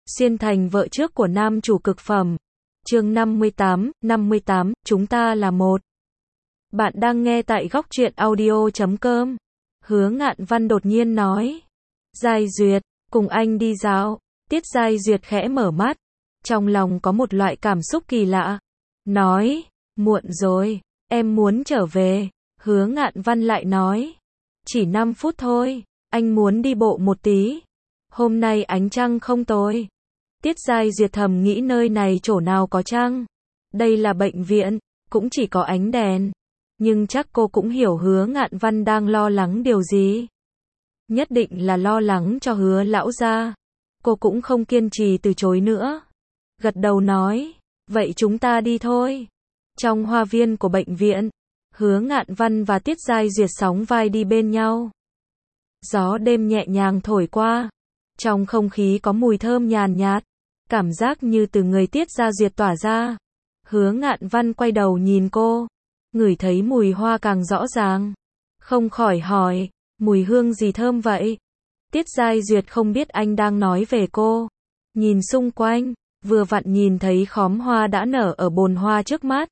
Xuyên thành vợ trước của nam chủ cực phẩm. Chương 58, chúng ta là một. Bạn đang nghe tại góc truyện audio.com. Hứa Ngạn Văn đột nhiên nói. Giai Duyệt, cùng anh đi dạo. Tiết Giai Duyệt khẽ mở mắt. Trong lòng có một loại cảm xúc kỳ lạ. Nói, muộn rồi, em muốn trở về. Hứa Ngạn Văn lại nói. Chỉ 5 phút thôi, anh muốn đi bộ một tí. Hôm nay ánh trăng không tồi. Tiết Giai Duyệt thầm nghĩ nơi này chỗ nào có trăng. Đây là bệnh viện, cũng chỉ có ánh đèn. Nhưng chắc cô cũng hiểu Hứa Ngạn Văn đang lo lắng điều gì. Nhất định là lo lắng cho Hứa lão gia. Cô cũng không kiên trì từ chối nữa. Gật đầu nói, vậy chúng ta đi thôi. Trong hoa viên của bệnh viện, Hứa Ngạn Văn và Tiết Giai Duyệt sóng vai đi bên nhau. Gió đêm nhẹ nhàng thổi qua. Trong không khí có mùi thơm nhàn nhạt. Cảm giác như từ người Tiết Gia Duyệt tỏa ra. Hứa Ngạn Văn quay đầu nhìn cô. Ngửi thấy mùi hoa càng rõ ràng. Không khỏi hỏi, mùi hương gì thơm vậy? Tiết Giai Duyệt không biết anh đang nói về cô. Nhìn xung quanh, vừa vặn nhìn thấy khóm hoa đã nở ở bồn hoa trước mắt.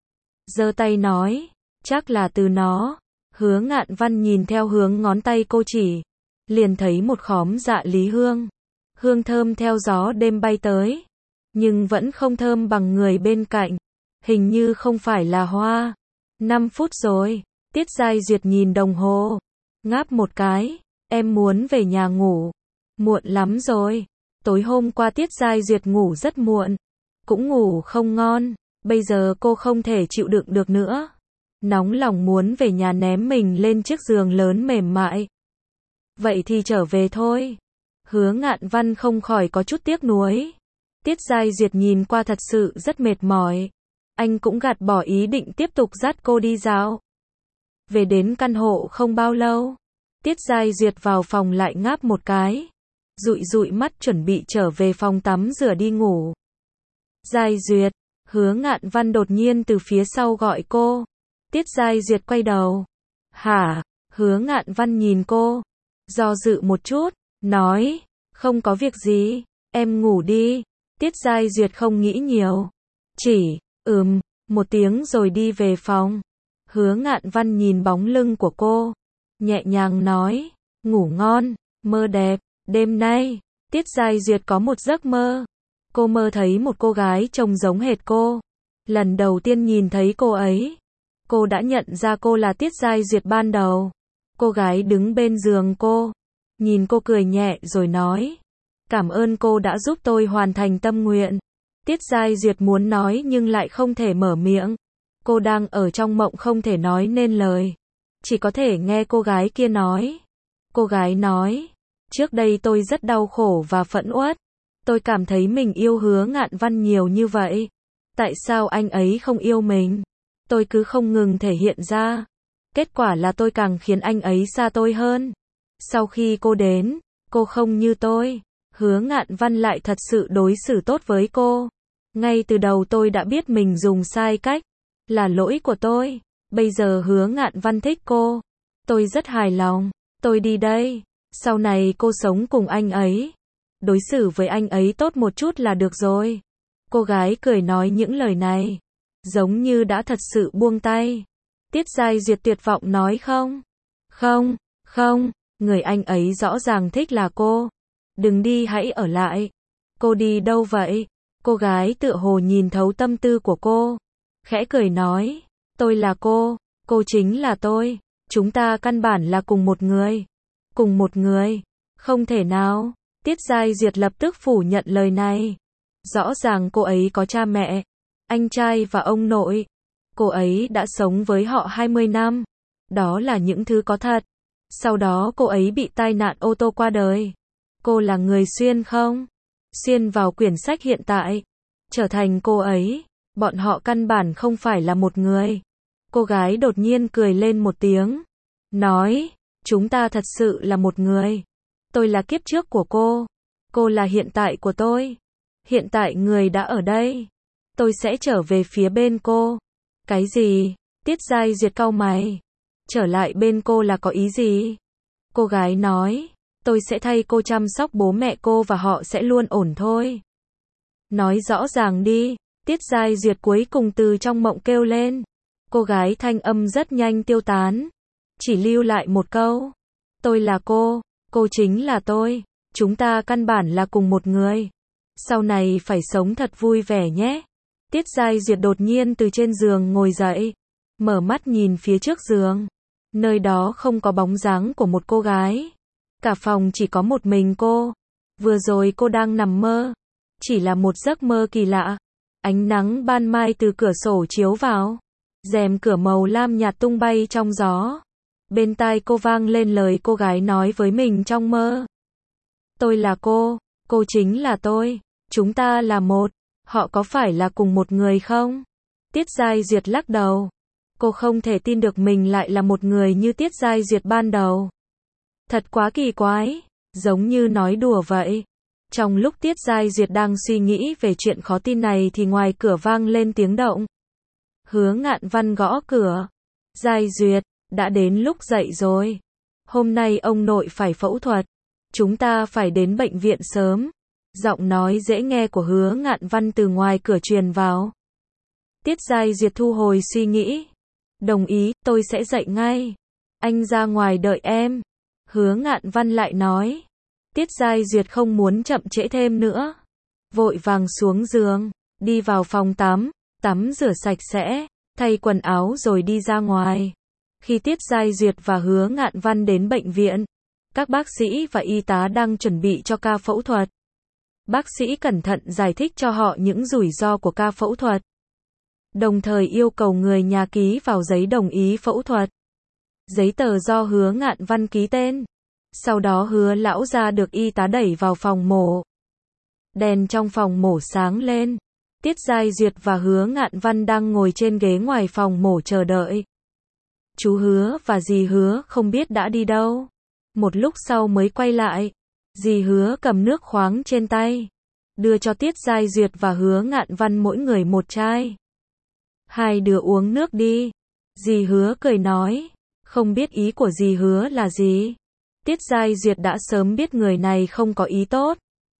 Giơ tay nói, chắc là từ nó. Hứa Ngạn Văn nhìn theo hướng ngón tay cô chỉ. Liền thấy một khóm dạ lý hương. Hương thơm theo gió đêm bay tới. Nhưng vẫn không thơm bằng người bên cạnh. Hình như không phải là hoa. 5 phút rồi. Tiết Giai Duyệt nhìn đồng hồ. Ngáp một cái. Em muốn về nhà ngủ. Muộn lắm rồi. Tối hôm qua Tiết Giai Duyệt ngủ rất muộn. Cũng ngủ không ngon. Bây giờ cô không thể chịu đựng được nữa. Nóng lòng muốn về nhà ném mình lên chiếc giường lớn mềm mại. Vậy thì trở về thôi. Hứa Ngạn Văn không khỏi có chút tiếc nuối. Tiết Giai Duyệt nhìn qua thật sự rất mệt mỏi. Anh cũng gạt bỏ ý định tiếp tục dắt cô đi dạo. Về đến căn hộ không bao lâu. Tiết Giai Duyệt vào phòng lại ngáp một cái. Dụi dụi mắt chuẩn bị trở về phòng tắm rửa đi ngủ. Giai Duyệt, Hứa Ngạn Văn đột nhiên từ phía sau gọi cô. Tiết Giai Duyệt quay đầu. Hả? Hứa Ngạn Văn nhìn cô. Do dự một chút. Nói, không có việc gì, em ngủ đi. Tiết Giai Duyệt không nghĩ nhiều. Chỉ, một tiếng rồi đi về phòng. Hứa Ngạn Văn nhìn bóng lưng của cô. Nhẹ nhàng nói, ngủ ngon, mơ đẹp. Đêm nay, Tiết Giai Duyệt có một giấc mơ. Cô mơ thấy một cô gái trông giống hệt cô. Lần đầu tiên nhìn thấy cô ấy, cô đã nhận ra cô là Tiết Giai Duyệt ban đầu. Cô gái đứng bên giường cô. Nhìn cô cười nhẹ rồi nói. Cảm ơn cô đã giúp tôi hoàn thành tâm nguyện. Tiết Giai Duyệt muốn nói nhưng lại không thể mở miệng. Cô đang ở trong mộng không thể nói nên lời. Chỉ có thể nghe cô gái kia nói. Cô gái nói. Trước đây tôi rất đau khổ và phẫn uất. Tôi cảm thấy mình yêu Hứa Ngạn Văn nhiều như vậy. Tại sao anh ấy không yêu mình? Tôi cứ không ngừng thể hiện ra. Kết quả là tôi càng khiến anh ấy xa tôi hơn. Sau khi cô đến, cô không như tôi. Hứa Ngạn Văn lại thật sự đối xử tốt với cô. Ngay từ đầu tôi đã biết mình dùng sai cách. Là lỗi của tôi. Bây giờ Hứa Ngạn Văn thích cô. Tôi rất hài lòng. Tôi đi đây. Sau này cô sống cùng anh ấy. Đối xử với anh ấy tốt một chút là được rồi. Cô gái cười nói những lời này. Giống như đã thật sự buông tay. Tiết Giai Duyệt tuyệt vọng nói không. Không. Người anh ấy rõ ràng thích là cô. Đừng đi, hãy ở lại. Cô đi đâu vậy? Cô gái tựa hồ nhìn thấu tâm tư của cô. Khẽ cười nói. Tôi là cô chính là tôi. Chúng ta căn bản là cùng một người. Cùng một người. Không thể nào. Tiết Giai Duyệt lập tức phủ nhận lời này. Rõ ràng cô ấy có cha mẹ, anh trai và ông nội. Cô ấy đã sống với họ 20 năm. Đó là những thứ có thật. Sau đó cô ấy bị tai nạn ô tô qua đời. Cô là người xuyên không? Xuyên vào quyển sách hiện tại. Trở thành cô ấy. Bọn họ căn bản không phải là một người. Cô gái đột nhiên cười lên một tiếng. Nói, chúng ta thật sự là một người. Tôi là kiếp trước của cô. Cô là hiện tại của tôi. Hiện tại người đã ở đây. Tôi sẽ trở về phía bên cô. Cái gì? Tiết Giai Duyệt cau mày. Trở lại bên cô là có ý gì? Cô gái nói. Tôi sẽ thay cô chăm sóc bố mẹ cô và họ sẽ luôn ổn thôi. Nói rõ ràng đi. Tiết Giai Duyệt cuối cùng từ trong mộng kêu lên. Cô gái thanh âm rất nhanh tiêu tán. Chỉ lưu lại một câu. Tôi là cô chính là tôi. Chúng ta căn bản là cùng một người. Sau này phải sống thật vui vẻ nhé. Tiết Giai Duyệt đột nhiên từ trên giường ngồi dậy. Mở mắt nhìn phía trước giường. Nơi đó không có bóng dáng của một cô gái. Cả phòng chỉ có một mình cô. Vừa rồi cô đang nằm mơ. Chỉ là một giấc mơ kỳ lạ. Ánh nắng ban mai từ cửa sổ chiếu vào. Rèm cửa màu lam nhạt tung bay trong gió. Bên tai cô vang lên lời cô gái nói với mình trong mơ. Tôi là cô chính là tôi. Chúng ta là một. Họ có phải là cùng một người không? Tiết Giai Duyệt lắc đầu. Cô không thể tin được mình lại là một người như Tiết Giai Duyệt ban đầu. Thật quá kỳ quái. Giống như nói đùa vậy. Trong lúc Tiết Giai Duyệt đang suy nghĩ về chuyện khó tin này thì ngoài cửa vang lên tiếng động. Hứa Ngạn Văn gõ cửa. Giai Duyệt, đã đến lúc dậy rồi. Hôm nay ông nội phải phẫu thuật. Chúng ta phải đến bệnh viện sớm. Giọng nói dễ nghe của Hứa Ngạn Văn từ ngoài cửa truyền vào. Tiết Giai Duyệt thu hồi suy nghĩ. Đồng ý, tôi sẽ dậy ngay. Anh ra ngoài đợi em. Hứa Ngạn Văn lại nói. Tiết Giai Duyệt không muốn chậm trễ thêm nữa. Vội vàng xuống giường, đi vào phòng tắm rửa sạch sẽ, thay quần áo rồi đi ra ngoài. Khi Tiết Giai Duyệt và Hứa Ngạn Văn đến bệnh viện, các bác sĩ và y tá đang chuẩn bị cho ca phẫu thuật. Bác sĩ cẩn thận giải thích cho họ những rủi ro của ca phẫu thuật. Đồng thời yêu cầu người nhà ký vào giấy đồng ý phẫu thuật. Giấy tờ do Hứa Ngạn Văn ký tên. Sau đó Hứa lão gia được y tá đẩy vào phòng mổ. Đèn trong phòng mổ sáng lên. Tiết Giai Duyệt và Hứa Ngạn Văn đang ngồi trên ghế ngoài phòng mổ chờ đợi. Chú Hứa và dì Hứa không biết đã đi đâu. Một lúc sau mới quay lại. Dì Hứa cầm nước khoáng trên tay. Đưa cho Tiết Giai Duyệt và Hứa Ngạn Văn mỗi người một chai. Hai đứa uống nước đi. Dì Hứa cười nói. Không biết ý của dì Hứa là gì. Tiết Giai Duyệt đã sớm biết người này không có ý tốt.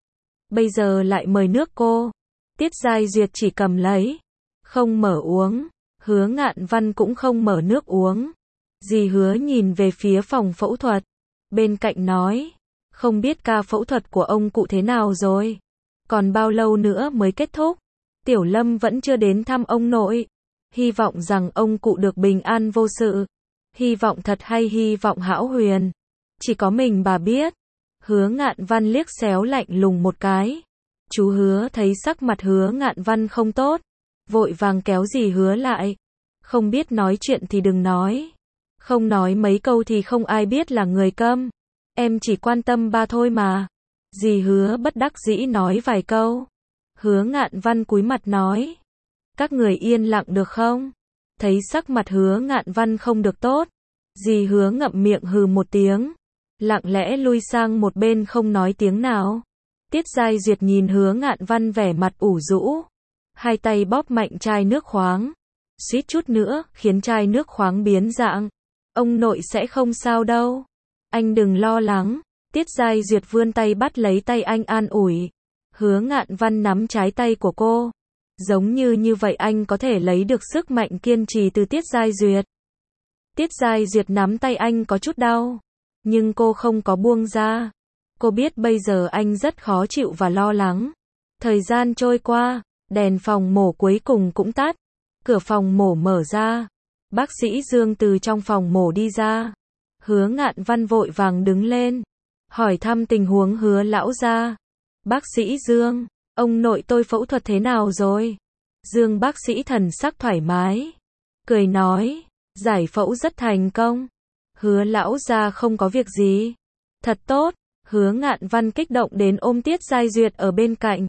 Bây giờ lại mời nước cô. Tiết Giai Duyệt chỉ cầm lấy. Không mở uống. Hứa Ngạn Văn cũng không mở nước uống. Dì Hứa nhìn về phía phòng phẫu thuật. Bên cạnh nói. Không biết ca phẫu thuật của ông cụ thế nào rồi. Còn bao lâu nữa mới kết thúc. Tiểu Lâm vẫn chưa đến thăm ông nội. Hy vọng rằng ông cụ được bình an vô sự. Hy vọng thật hay hy vọng hão huyền. Chỉ có mình bà biết. Hứa Ngạn Văn liếc xéo lạnh lùng một cái. Chú Hứa thấy sắc mặt Hứa Ngạn Văn không tốt. Vội vàng kéo dì Hứa lại. Không biết nói chuyện thì đừng nói. Không nói mấy câu thì không ai biết là người câm. Em chỉ quan tâm ba thôi mà. Dì Hứa bất đắc dĩ nói vài câu. Hứa Ngạn Văn cúi mặt nói. Các người yên lặng được không? Thấy sắc mặt Hứa Ngạn Văn không được tốt. Dì Hứa ngậm miệng hừ một tiếng. Lặng lẽ lui sang một bên không nói tiếng nào. Tiết Giai Duyệt nhìn Hứa Ngạn Văn vẻ mặt ủ rũ. Hai tay bóp mạnh chai nước khoáng. Suýt chút nữa, khiến chai nước khoáng biến dạng. Ông nội sẽ không sao đâu. Anh đừng lo lắng. Tiết Giai Duyệt vươn tay bắt lấy tay anh an ủi. Hứa Ngạn Văn nắm trái tay của cô. Giống như vậy anh có thể lấy được sức mạnh kiên trì từ Tiết Giai Duyệt. Tiết Giai Duyệt nắm tay anh có chút đau. Nhưng cô không có buông ra. Cô biết bây giờ anh rất khó chịu và lo lắng. Thời gian trôi qua, đèn phòng mổ cuối cùng cũng tắt. Cửa phòng mổ mở ra. Bác sĩ Dương từ trong phòng mổ đi ra. Hứa Ngạn Văn vội vàng đứng lên. Hỏi thăm tình huống Hứa lão gia. Bác sĩ Dương, ông nội tôi phẫu thuật thế nào rồi? Dương bác sĩ thần sắc thoải mái. Cười nói, giải phẫu rất thành công. Hứa lão gia không có việc gì. Thật tốt. Hứa Ngạn Văn kích động đến ôm Tiết Giai Duyệt ở bên cạnh.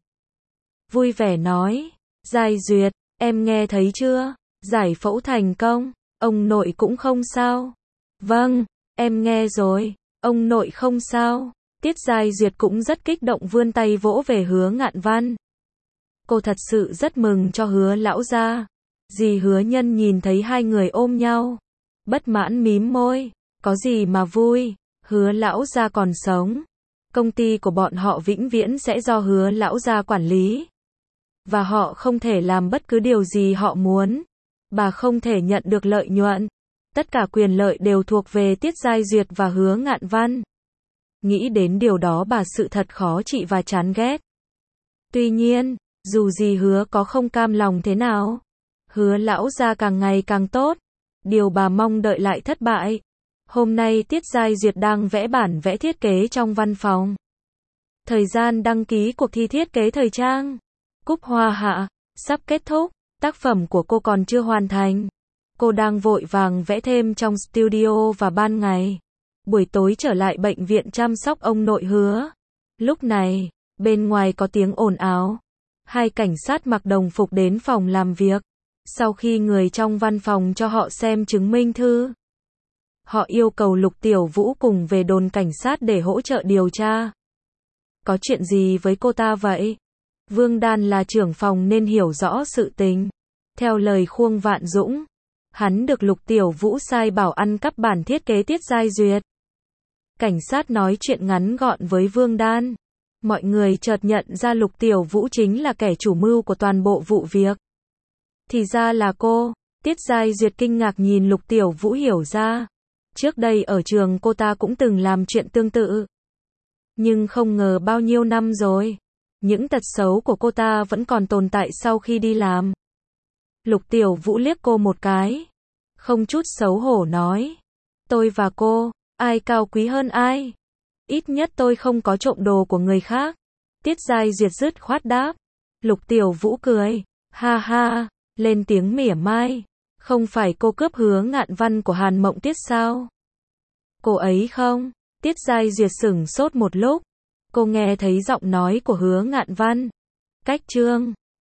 Vui vẻ nói, Giai Duyệt, em nghe thấy chưa? Giải phẫu thành công, ông nội cũng không sao. Vâng, em nghe rồi, ông nội không sao. Tiết Giai Duyệt cũng rất kích động vươn tay vỗ về Hứa Ngạn Văn. Cô thật sự rất mừng cho Hứa lão gia. Dì Hứa Nhân nhìn thấy hai người ôm nhau. Bất mãn mím môi, có gì mà vui. Hứa lão gia còn sống. Công ty của bọn họ vĩnh viễn sẽ do Hứa lão gia quản lý. Và họ không thể làm bất cứ điều gì họ muốn. Bà không thể nhận được lợi nhuận. Tất cả quyền lợi đều thuộc về Tiết Giai Duyệt và Hứa Ngạn Văn. Nghĩ đến điều đó bà sự thật khó chịu và chán ghét. Tuy nhiên, dù gì Hứa có không cam lòng thế nào, Hứa lão gia càng ngày càng tốt. Điều bà mong đợi lại thất bại. Hôm nay Tiết Giai Duyệt đang vẽ bản vẽ thiết kế trong văn phòng. Thời gian đăng ký cuộc thi thiết kế thời trang Cúc Hoa Hạ sắp kết thúc. Tác phẩm của cô còn chưa hoàn thành. Cô đang vội vàng vẽ thêm trong studio và ban ngày. Buổi tối trở lại bệnh viện chăm sóc ông nội Hứa. Lúc này, bên ngoài có tiếng ồn ào. Hai cảnh sát mặc đồng phục đến phòng làm việc. Sau khi người trong văn phòng cho họ xem chứng minh thư, họ yêu cầu Lục Tiểu Vũ cùng về đồn cảnh sát để hỗ trợ điều tra. Có chuyện gì với cô ta vậy? Vương Đan là trưởng phòng nên hiểu rõ sự tình. Theo lời Khuông Vạn Dũng, hắn được Lục Tiểu Vũ sai bảo ăn cắp bản thiết kế Tiết Giai Duyệt. Cảnh sát nói chuyện ngắn gọn với Vương Đan. Mọi người chợt nhận ra Lục Tiểu Vũ chính là kẻ chủ mưu của toàn bộ vụ việc. Thì ra là cô. Tiết Giai Duyệt kinh ngạc nhìn Lục Tiểu Vũ hiểu ra. Trước đây ở trường cô ta cũng từng làm chuyện tương tự. Nhưng không ngờ bao nhiêu năm rồi, những tật xấu của cô ta vẫn còn tồn tại sau khi đi làm. Lục Tiểu Vũ liếc cô một cái. Không chút xấu hổ nói. Tôi và cô, ai cao quý hơn ai? Ít nhất tôi không có trộm đồ của người khác. Tiết Giai Duyệt dứt khoát đáp. Lục Tiểu Vũ cười. Ha ha, lên tiếng mỉa mai. Không phải cô cướp Hứa Ngạn Văn của Hàn Mộng Tiết sao? Cô ấy không? Tiết Giai Duyệt sửng sốt một lúc. Cô nghe thấy giọng nói của Hứa Ngạn Văn. Cách Trương.